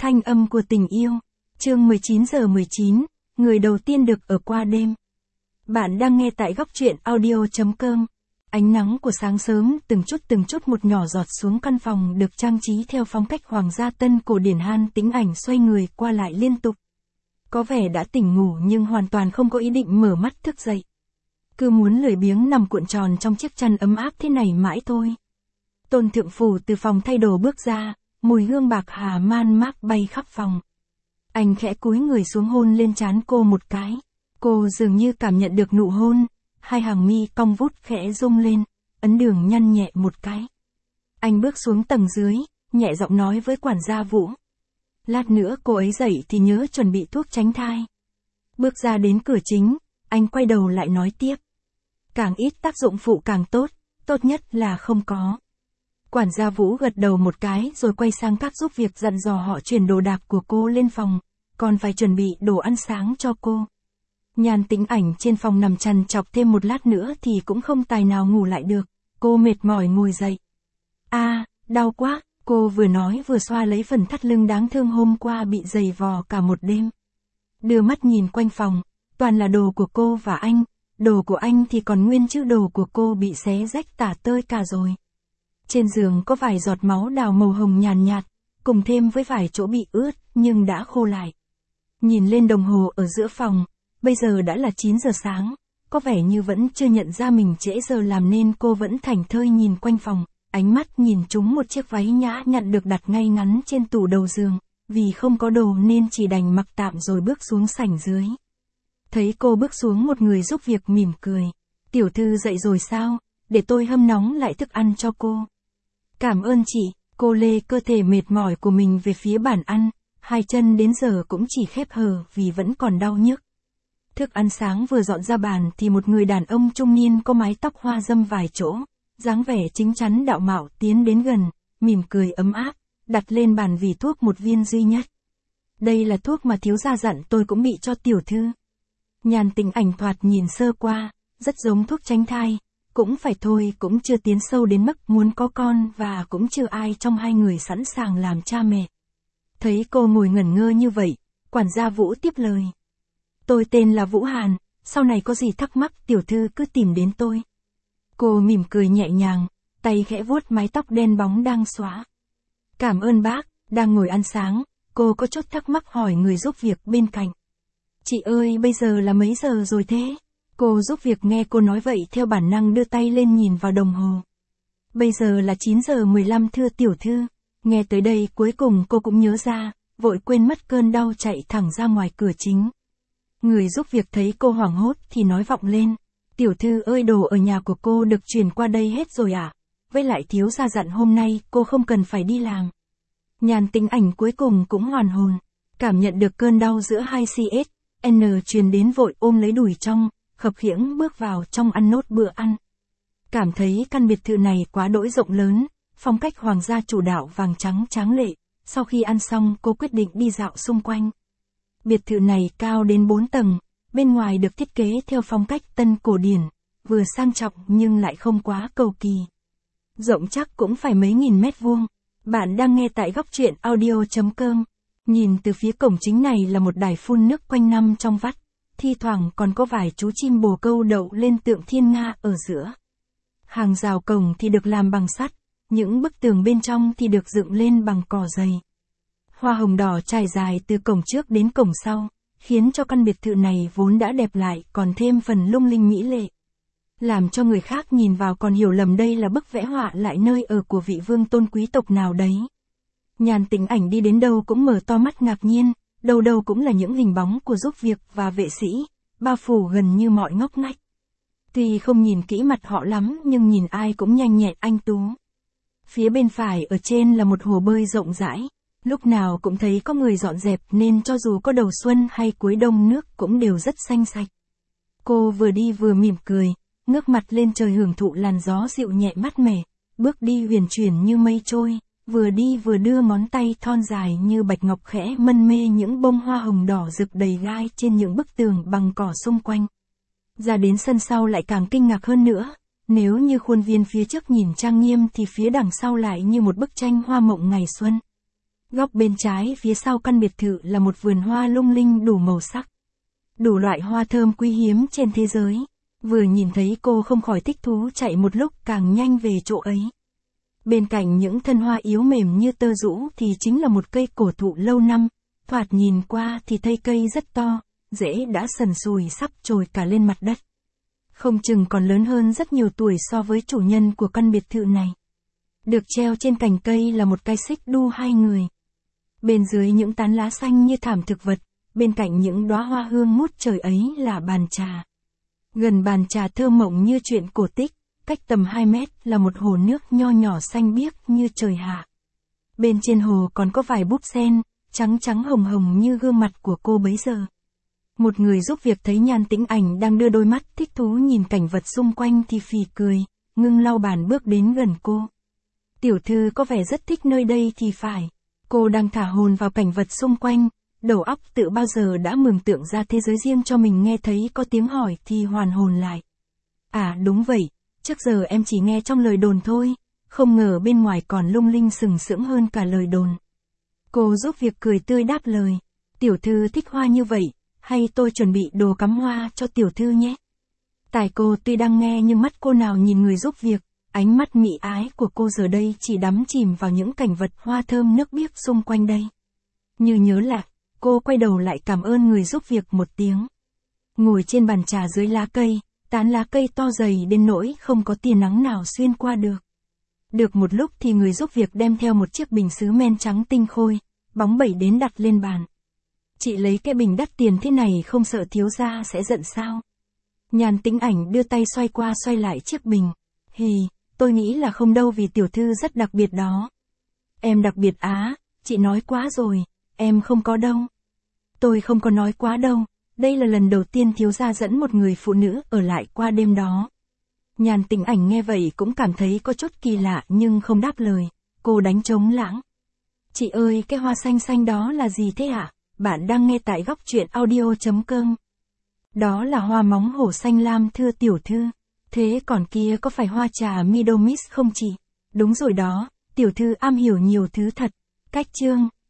Thanh âm của tình yêu. Chương 19:19, người đầu tiên được ở qua đêm. Bạn đang nghe tại góc truyện audio.com. Ánh nắng của sáng sớm từng chút một nhỏ giọt xuống căn phòng được trang trí theo phong cách hoàng gia tân cổ điển. Han Tĩnh Ảnh xoay người qua lại liên tục. Có vẻ đã tỉnh ngủ nhưng hoàn toàn không có ý định mở mắt thức dậy. Cứ muốn lười biếng nằm cuộn tròn trong chiếc chăn ấm áp thế này mãi thôi. Tôn Thượng Phủ từ phòng thay đồ bước ra, mùi hương bạc hà man mác bay khắp phòng. Anh khẽ cúi người xuống hôn lên trán cô một cái. Cô dường như cảm nhận được nụ hôn, hai hàng mi cong vút khẽ rung lên, ấn đường nhăn nhẹ một cái. Anh bước xuống tầng dưới, nhẹ giọng nói với quản gia Vũ. Lát nữa cô ấy dậy thì nhớ chuẩn bị thuốc tránh thai. Bước ra đến cửa chính, anh quay đầu lại nói tiếp. Càng ít tác dụng phụ càng tốt, tốt nhất là không có. Quản gia Vũ gật đầu một cái rồi quay sang các giúp việc dặn dò họ chuyển đồ đạc của cô lên phòng, còn phải chuẩn bị đồ ăn sáng cho cô. Nhan Tĩnh Ảnh trên phòng nằm trằn trọc thêm một lát nữa thì cũng không tài nào ngủ lại được, cô mệt mỏi ngồi dậy. Đau quá, cô vừa nói vừa xoa lấy phần thắt lưng đáng thương hôm qua bị giày vò cả một đêm. Đưa mắt nhìn quanh phòng, toàn là đồ của cô và anh, đồ của anh thì còn nguyên chứ đồ của cô bị xé rách tả tơi cả rồi. Trên giường có vài giọt máu đào màu hồng nhàn nhạt, cùng thêm với vài chỗ bị ướt nhưng đã khô lại. Nhìn lên đồng hồ ở giữa phòng, bây giờ đã là 9 giờ sáng, có vẻ như vẫn chưa nhận ra mình trễ giờ làm nên cô vẫn thảnh thơi nhìn quanh phòng, ánh mắt nhìn trúng một chiếc váy nhã nhặn được đặt ngay ngắn trên tủ đầu giường, vì không có đồ nên chỉ đành mặc tạm rồi bước xuống sảnh dưới. Thấy cô bước xuống một người giúp việc mỉm cười. Tiểu thư dậy rồi sao, để tôi hâm nóng lại thức ăn cho cô. Cảm ơn chị, cô lê cơ thể mệt mỏi của mình về phía bàn ăn, hai chân đến giờ cũng chỉ khép hờ vì vẫn còn đau nhức. Thức ăn sáng vừa dọn ra bàn thì một người đàn ông trung niên có mái tóc hoa râm vài chỗ, dáng vẻ chính chắn đạo mạo tiến đến gần, mỉm cười ấm áp, đặt lên bàn vỉ thuốc một viên duy nhất. Đây là thuốc mà thiếu gia dặn tôi cũng bị cho tiểu thư. Nhan Tĩnh Ảnh thoạt nhìn sơ qua, rất giống thuốc tránh thai, cũng phải thôi, cũng chưa tiến sâu đến mức muốn có con và cũng chưa ai trong hai người sẵn sàng làm cha mẹ. Thấy cô ngồi ngẩn ngơ như vậy, quản gia Vũ tiếp lời. Tôi tên là Vũ Hàn, sau này có gì thắc mắc tiểu thư cứ tìm đến tôi. Cô mỉm cười nhẹ nhàng, tay khẽ vuốt mái tóc đen bóng đang xóa. Cảm ơn bác, đang ngồi ăn sáng, cô có chút thắc mắc hỏi người giúp việc bên cạnh. Chị ơi, bây giờ là mấy giờ rồi thế? Cô giúp việc nghe cô nói vậy theo bản năng đưa tay lên nhìn vào đồng hồ. Bây giờ là 9:15 thưa tiểu thư. Nghe tới đây cuối cùng cô cũng nhớ ra, vội quên mất cơn đau chạy thẳng ra ngoài cửa chính. Người giúp việc thấy cô hoảng hốt thì nói vọng lên. Tiểu thư ơi, đồ ở nhà của cô được chuyển qua đây hết rồi à? Với lại thiếu gia dặn hôm nay cô không cần phải đi làm. Nhan Tĩnh Ảnh cuối cùng cũng hoàn hồn. Cảm nhận được cơn đau giữa hai CSN truyền đến vội ôm lấy đùi trong, khập khiễng bước vào trong ăn nốt bữa ăn. Cảm thấy căn biệt thự này quá đỗi rộng lớn, phong cách hoàng gia chủ đạo vàng trắng tráng lệ. Sau khi ăn xong cô quyết định đi dạo xung quanh. Biệt thự này cao đến 4 tầng, bên ngoài được thiết kế theo phong cách tân cổ điển, vừa sang trọng nhưng lại không quá cầu kỳ. Rộng chắc cũng phải mấy nghìn mét vuông. Bạn đang nghe tại góc truyện audio.com. Nhìn từ phía cổng chính này là một đài phun nước quanh năm trong vắt, thi thoảng còn có vài chú chim bồ câu đậu lên tượng thiên nga ở giữa. Hàng rào cổng thì được làm bằng sắt, những bức tường bên trong thì được dựng lên bằng cỏ dày. Hoa hồng đỏ trải dài từ cổng trước đến cổng sau, khiến cho căn biệt thự này vốn đã đẹp lại còn thêm phần lung linh mỹ lệ. Làm cho người khác nhìn vào còn hiểu lầm đây là bức vẽ họa lại nơi ở của vị vương tôn quý tộc nào đấy. Nhan Tĩnh Ảnh đi đến đâu cũng mở to mắt ngạc nhiên, đâu đâu cũng là những hình bóng của giúp việc và vệ sĩ, bao phủ gần như mọi ngóc ngách. Tuy không nhìn kỹ mặt họ lắm nhưng nhìn ai cũng nhanh nhẹn anh tú. Phía bên phải ở trên là một hồ bơi rộng rãi, lúc nào cũng thấy có người dọn dẹp nên cho dù có đầu xuân hay cuối đông nước cũng đều rất xanh sạch. Cô vừa đi vừa mỉm cười, ngước mặt lên trời hưởng thụ làn gió dịu nhẹ mát mẻ, bước đi huyền chuyển như mây trôi, vừa đi vừa đưa ngón tay thon dài như bạch ngọc khẽ mân mê những bông hoa hồng đỏ rực đầy gai trên những bức tường bằng cỏ xung quanh. Ra đến sân sau lại càng kinh ngạc hơn nữa, nếu như khuôn viên phía trước nhìn trang nghiêm thì phía đằng sau lại như một bức tranh hoa mộng ngày xuân. Góc bên trái phía sau căn biệt thự là một vườn hoa lung linh đủ màu sắc. Đủ loại hoa thơm quý hiếm trên thế giới. Vừa nhìn thấy cô không khỏi thích thú chạy một lúc càng nhanh về chỗ ấy. Bên cạnh những thân hoa yếu mềm như tơ rũ thì chính là một cây cổ thụ lâu năm, thoạt nhìn qua thì thấy cây rất to, rễ đã sần sùi sắp trồi cả lên mặt đất. Không chừng còn lớn hơn rất nhiều tuổi so với chủ nhân của căn biệt thự này. Được treo trên cành cây là một cái xích đu 2 người. Bên dưới những tán lá xanh như thảm thực vật, bên cạnh những đóa hoa hương ngút trời ấy là bàn trà. Gần bàn trà thơ mộng như chuyện cổ tích, cách tầm 2 mét là một hồ nước nho nhỏ xanh biếc như trời hạ. Bên trên hồ còn có vài búp sen, trắng trắng hồng hồng như gương mặt của cô bấy giờ. Một người giúp việc thấy Nhan Tĩnh Ảnh đang đưa đôi mắt thích thú nhìn cảnh vật xung quanh thì phì cười, ngưng lau bàn bước đến gần cô. Tiểu thư có vẻ rất thích nơi đây thì phải. Cô đang thả hồn vào cảnh vật xung quanh, đầu óc tự bao giờ đã mường tượng ra thế giới riêng cho mình, nghe thấy có tiếng hỏi thì hoàn hồn lại. À đúng vậy, trước giờ em chỉ nghe trong lời đồn thôi, không ngờ bên ngoài còn lung linh sừng sững hơn cả lời đồn. Cô giúp việc cười tươi đáp lời, tiểu thư thích hoa như vậy, hay tôi chuẩn bị đồ cắm hoa cho tiểu thư nhé. Tài cô tuy đang nghe nhưng mắt cô nào nhìn người giúp việc, ánh mắt mị ái của cô giờ đây chỉ đắm chìm vào những cảnh vật hoa thơm nước biếc xung quanh đây. Như nhớ lại, cô quay đầu lại cảm ơn người giúp việc một tiếng. Ngồi trên bàn trà dưới lá cây, tán lá cây to dày đến nỗi không có tia nắng nào xuyên qua được. Được một lúc thì người giúp việc đem theo một chiếc bình sứ men trắng tinh khôi, bóng bẩy đến đặt lên bàn. Chị lấy cái bình đắt tiền thế này không sợ thiếu gia sẽ giận sao? Nhan Tĩnh Ảnh đưa tay xoay qua xoay lại chiếc bình. Hì, tôi nghĩ là không đâu vì tiểu thư rất đặc biệt đó. Em đặc biệt á, chị nói quá rồi, em không có đâu. Tôi không có nói quá đâu, đây là lần đầu tiên thiếu gia dẫn một người phụ nữ ở lại qua đêm đó. Nhan Tĩnh Ảnh nghe vậy cũng cảm thấy có chút kỳ lạ nhưng không đáp lời, cô đánh trống lãng. Chị ơi, cái hoa xanh xanh đó là gì thế ạ? Bạn đang nghe tại góc truyện audio.com. Đó là hoa móng hổ xanh lam thưa tiểu thư. Thế còn kia có phải hoa trà Midomis không chị? Đúng rồi đó, tiểu thư am hiểu nhiều thứ thật. Cách chương